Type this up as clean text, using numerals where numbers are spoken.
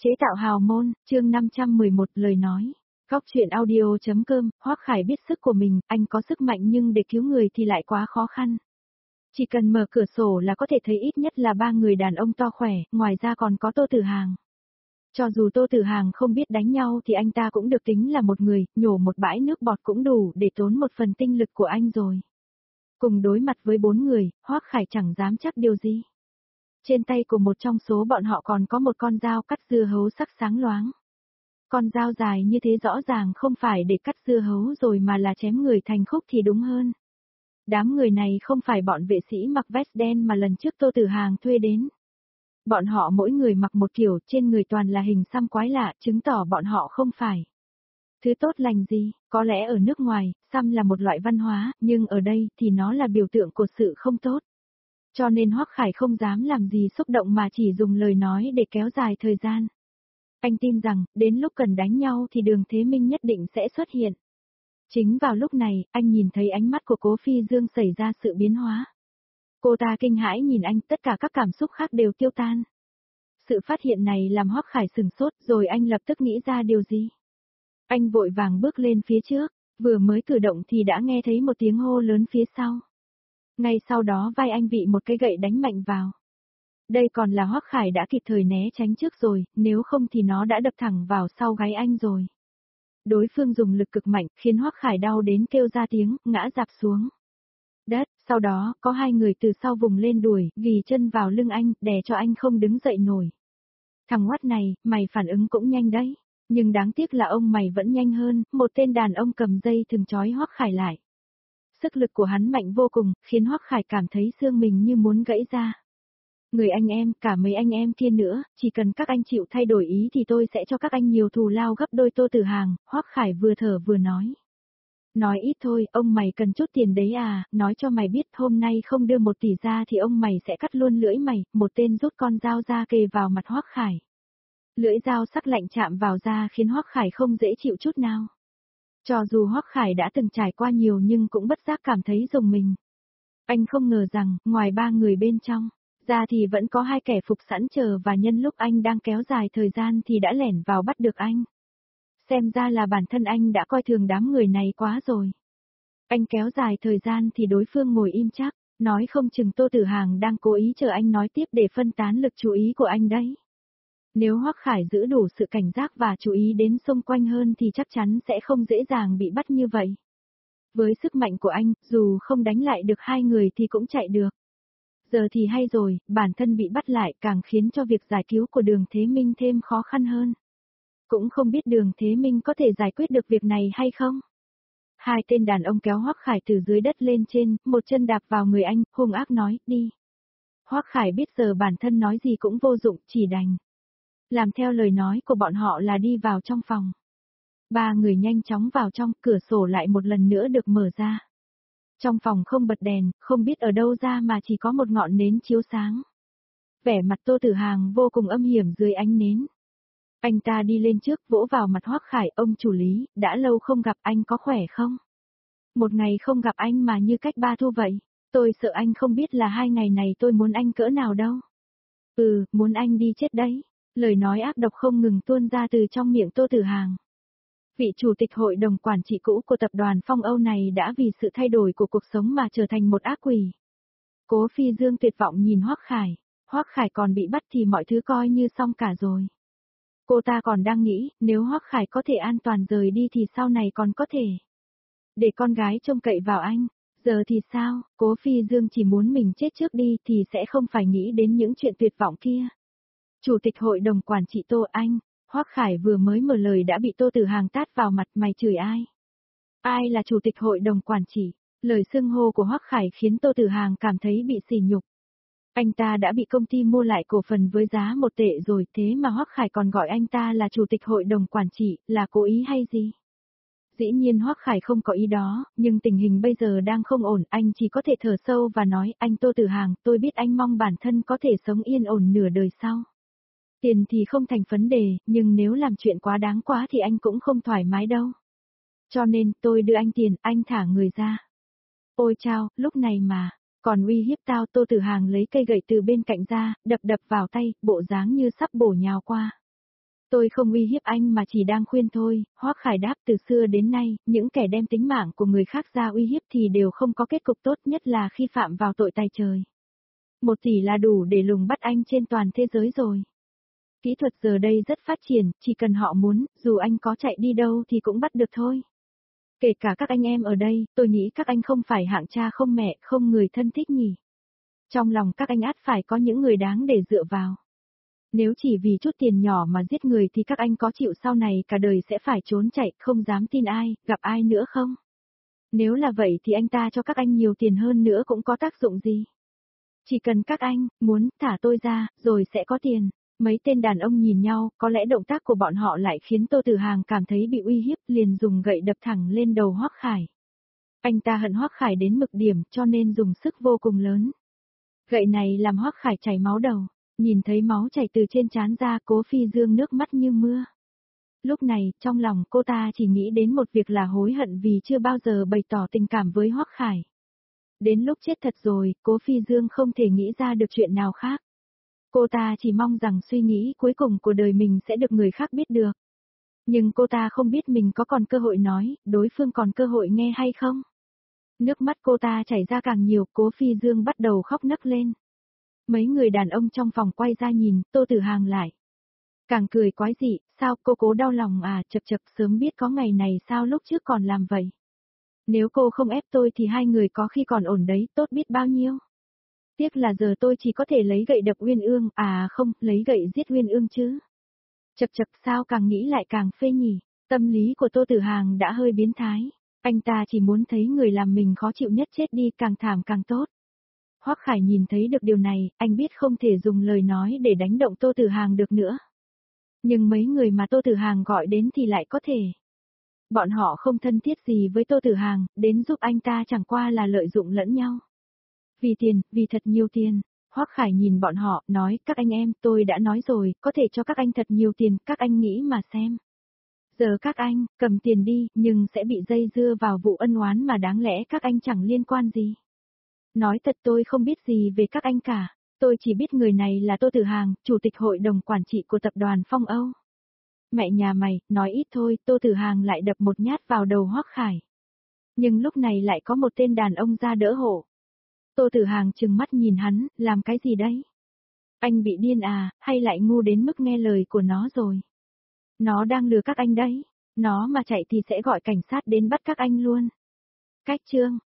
Chế tạo hào môn, chương 511 lời nói. Góc chuyện audio.com, Hoắc Khải biết sức của mình, anh có sức mạnh nhưng để cứu người thì lại quá khó khăn. Chỉ cần mở cửa sổ là có thể thấy ít nhất là 3 người đàn ông to khỏe, ngoài ra còn có Tô Tử Hàng. Cho dù Tô Tử Hàng không biết đánh nhau thì anh ta cũng được tính là một người, nhổ một bãi nước bọt cũng đủ để tốn một phần tinh lực của anh rồi. Cùng đối mặt với 4 người, Hoắc Khải chẳng dám chắc điều gì. Trên tay của một trong số bọn họ còn có một con dao cắt dưa hấu sắc sáng loáng. Con dao dài như thế rõ ràng không phải để cắt dưa hấu rồi mà là chém người thành khúc thì đúng hơn. Đám người này không phải bọn vệ sĩ mặc vest đen mà lần trước Tô Tử Hàng thuê đến. Bọn họ mỗi người mặc một kiểu, trên người toàn là hình xăm quái lạ, chứng tỏ bọn họ không phải thứ tốt lành gì, có lẽ ở nước ngoài, xăm là một loại văn hóa, nhưng ở đây thì nó là biểu tượng của sự không tốt. Cho nên Hoắc Khải không dám làm gì xúc động mà chỉ dùng lời nói để kéo dài thời gian. Anh tin rằng, đến lúc cần đánh nhau thì Đường Thế Minh nhất định sẽ xuất hiện. Chính vào lúc này, anh nhìn thấy ánh mắt của Cố Phi Dương xảy ra sự biến hóa. Cô ta kinh hãi nhìn anh, tất cả các cảm xúc khác đều tiêu tan. Sự phát hiện này làm Hoắc Khải sửng sốt, rồi anh lập tức nghĩ ra điều gì. Anh vội vàng bước lên phía trước, vừa mới cử động thì đã nghe thấy một tiếng hô lớn phía sau. Ngay sau đó vai anh bị một cái gậy đánh mạnh vào. Đây còn là Hoắc Khải đã kịp thời né tránh trước rồi, nếu không thì nó đã đập thẳng vào sau gáy anh rồi. Đối phương dùng lực cực mạnh, khiến Hoắc Khải đau đến kêu ra tiếng, ngã rạp xuống đất, sau đó, có hai người từ sau vùng lên đuổi, ghì chân vào lưng anh, đè cho anh không đứng dậy nổi. Thằng Hoắt này, mày phản ứng cũng nhanh đấy, nhưng đáng tiếc là ông mày vẫn nhanh hơn, một tên đàn ông cầm dây thừng trói Hoắc Khải lại. Sức lực của hắn mạnh vô cùng, khiến Hoắc Khải cảm thấy xương mình như muốn gãy ra. Người anh em, cả mấy anh em kia nữa, chỉ cần các anh chịu thay đổi ý thì tôi sẽ cho các anh nhiều thù lao gấp đôi. Tô Tử Hàng, Hoắc Khải vừa thở vừa nói. Nói ít thôi, ông mày cần chút tiền đấy à, nói cho mày biết hôm nay không đưa 1 tỷ ra thì ông mày sẽ cắt luôn lưỡi mày. Một tên rút con dao ra kề vào mặt Hoắc Khải. Lưỡi dao sắc lạnh chạm vào da khiến Hoắc Khải không dễ chịu chút nào. Cho dù Hoắc Khải đã từng trải qua nhiều nhưng cũng bất giác cảm thấy rùng mình. Anh không ngờ rằng, ngoài 3 người bên trong, ra thì vẫn có 2 kẻ phục sẵn chờ và nhân lúc anh đang kéo dài thời gian thì đã lẻn vào bắt được anh. Xem ra là bản thân anh đã coi thường đám người này quá rồi. Anh kéo dài thời gian thì đối phương ngồi im chắc, nói không chừng Tô Tử Hàng đang cố ý chờ anh nói tiếp để phân tán lực chú ý của anh đấy. Nếu Hoắc Khải giữ đủ sự cảnh giác và chú ý đến xung quanh hơn thì chắc chắn sẽ không dễ dàng bị bắt như vậy. Với sức mạnh của anh, dù không đánh lại được 2 người thì cũng chạy được. Giờ thì hay rồi, bản thân bị bắt lại càng khiến cho việc giải cứu của Đường Thế Minh thêm khó khăn hơn. Cũng không biết Đường Thế Minh có thể giải quyết được việc này hay không? 2 tên đàn ông kéo Hoắc Khải từ dưới đất lên trên, một chân đạp vào người anh, hung ác nói, đi. Hoắc Khải biết giờ bản thân nói gì cũng vô dụng, chỉ đành làm theo lời nói của bọn họ là đi vào trong phòng. 3 người nhanh chóng vào trong, cửa sổ lại một lần nữa được mở ra. Trong phòng không bật đèn, không biết ở đâu ra mà chỉ có một ngọn nến chiếu sáng. Vẻ mặt Tô Tử Hàng vô cùng âm hiểm dưới ánh nến. Anh ta đi lên trước vỗ vào mặt Hoắc Khải, ông chủ Lý, đã lâu không gặp anh có khỏe không? Một ngày không gặp anh mà như cách 3 thu vậy, tôi sợ anh không biết là 2 ngày này tôi muốn anh cỡ nào đâu. Muốn anh đi chết đấy. Lời nói ác độc không ngừng tuôn ra từ trong miệng Tô Tử Hàng. Vị chủ tịch hội đồng quản trị cũ của tập đoàn Phong Âu này đã vì sự thay đổi của cuộc sống mà trở thành một ác quỷ. Cố Phi Dương tuyệt vọng nhìn Hoắc Khải. Hoắc Khải còn bị bắt thì mọi thứ coi như xong cả rồi. Cô ta còn đang nghĩ, nếu Hoắc Khải có thể an toàn rời đi thì sau này còn có thể để con gái trông cậy vào anh. Giờ thì sao, Cố Phi Dương chỉ muốn mình chết trước đi thì sẽ không phải nghĩ đến những chuyện tuyệt vọng kia. Chủ tịch hội đồng quản trị Tô Anh, Hoắc Khải vừa mới mở lời đã bị Tô Tử Hàng tát vào mặt, mày chửi ai? Ai là chủ tịch hội đồng quản trị? Lời xưng hô của Hoắc Khải khiến Tô Tử Hàng cảm thấy bị sỉ nhục. Anh ta đã bị công ty mua lại cổ phần với giá 1 tệ rồi, thế mà Hoắc Khải còn gọi anh ta là chủ tịch hội đồng quản trị, là cố ý hay gì? Dĩ nhiên Hoắc Khải không có ý đó, nhưng tình hình bây giờ đang không ổn, anh chỉ có thể thở sâu và nói, anh Tô Tử Hàng, tôi biết anh mong bản thân có thể sống yên ổn nửa đời sau. Tiền thì không thành vấn đề, nhưng nếu làm chuyện quá đáng quá thì anh cũng không thoải mái đâu. Cho nên, tôi đưa anh tiền, anh thả người ra. Ôi chao, lúc này mà, còn uy hiếp tao. Tô Tử Hàng lấy cây gậy từ bên cạnh ra, đập vào tay, bộ dáng như sắp bổ nhào qua. Tôi không uy hiếp anh mà chỉ đang khuyên thôi, Hoắc Khải đáp, từ xưa đến nay, những kẻ đem tính mạng của người khác ra uy hiếp thì đều không có kết cục tốt, nhất là khi phạm vào tội tày trời. 1 tỷ là đủ để lùng bắt anh trên toàn thế giới rồi. Kỹ thuật giờ đây rất phát triển, chỉ cần họ muốn, dù anh có chạy đi đâu thì cũng bắt được thôi. Kể cả các anh em ở đây, tôi nghĩ các anh không phải hạng cha không mẹ, không người thân thích nhỉ. Trong lòng các anh ắt phải có những người đáng để dựa vào. Nếu chỉ vì chút tiền nhỏ mà giết người thì các anh có chịu sau này cả đời sẽ phải trốn chạy, không dám tin ai, gặp ai nữa không? Nếu là vậy thì anh ta cho các anh nhiều tiền hơn nữa cũng có tác dụng gì? Chỉ cần các anh muốn thả tôi ra, rồi sẽ có tiền. Mấy tên đàn ông nhìn nhau, có lẽ động tác của bọn họ lại khiến Tô Tử Hàng cảm thấy bị uy hiếp, liền dùng gậy đập thẳng lên đầu Hoắc Khải. Anh ta hận Hoắc Khải đến mực điểm cho nên dùng sức vô cùng lớn. Gậy này làm Hoắc Khải chảy máu đầu, nhìn thấy máu chảy từ trên trán ra, Cố Phi Dương nước mắt như mưa. Lúc này, trong lòng cô ta chỉ nghĩ đến một việc là hối hận vì chưa bao giờ bày tỏ tình cảm với Hoắc Khải. Đến lúc chết thật rồi, Cố Phi Dương không thể nghĩ ra được chuyện nào khác. Cô ta chỉ mong rằng suy nghĩ cuối cùng của đời mình sẽ được người khác biết được. Nhưng cô ta không biết mình có còn cơ hội nói, đối phương còn cơ hội nghe hay không. Nước mắt cô ta chảy ra càng nhiều, Cố Phi Dương bắt đầu khóc nấc lên. Mấy người đàn ông trong phòng quay ra nhìn, Tô Tử Hàng lại. Càng cười quái dị, sao cô Cố đau lòng à, chật chật, sớm biết có ngày này sao lúc trước còn làm vậy. Nếu cô không ép tôi thì hai người có khi còn ổn đấy, tốt biết bao nhiêu. Tiếc là giờ tôi chỉ có thể lấy gậy đập Uyên Ương, à không, lấy gậy giết Uyên Ương chứ. Chật chật, sao càng nghĩ lại càng phê nhỉ, tâm lý của Tô Tử Hàng đã hơi biến thái. Anh ta chỉ muốn thấy người làm mình khó chịu nhất chết đi, càng thảm càng tốt. Hoắc Khải nhìn thấy được điều này, anh biết không thể dùng lời nói để đánh động Tô Tử Hàng được nữa. Nhưng mấy người mà Tô Tử Hàng gọi đến thì lại có thể. Bọn họ không thân thiết gì với Tô Tử Hàng, đến giúp anh ta chẳng qua là lợi dụng lẫn nhau. Vì tiền, vì thật nhiều tiền. Hoắc Khải nhìn bọn họ, nói, các anh em, tôi đã nói rồi, có thể cho các anh thật nhiều tiền, các anh nghĩ mà xem. Giờ các anh, cầm tiền đi, nhưng sẽ bị dây dưa vào vụ ân oán mà đáng lẽ các anh chẳng liên quan gì. Nói thật tôi không biết gì về các anh cả, tôi chỉ biết người này là Tô Tử Hàng, chủ tịch hội đồng quản trị của tập đoàn Phong Âu. Mẹ nhà mày, nói ít thôi, Tô Tử Hàng lại đập một nhát vào đầu Hoắc Khải. Nhưng lúc này lại có một tên đàn ông ra đỡ hộ. Tô Tử Hàng trừng mắt nhìn hắn, làm cái gì đấy? Anh bị điên à, hay lại ngu đến mức nghe lời của nó rồi? Nó đang lừa các anh đấy, nó mà chạy thì sẽ gọi cảnh sát đến bắt các anh luôn. Cách chương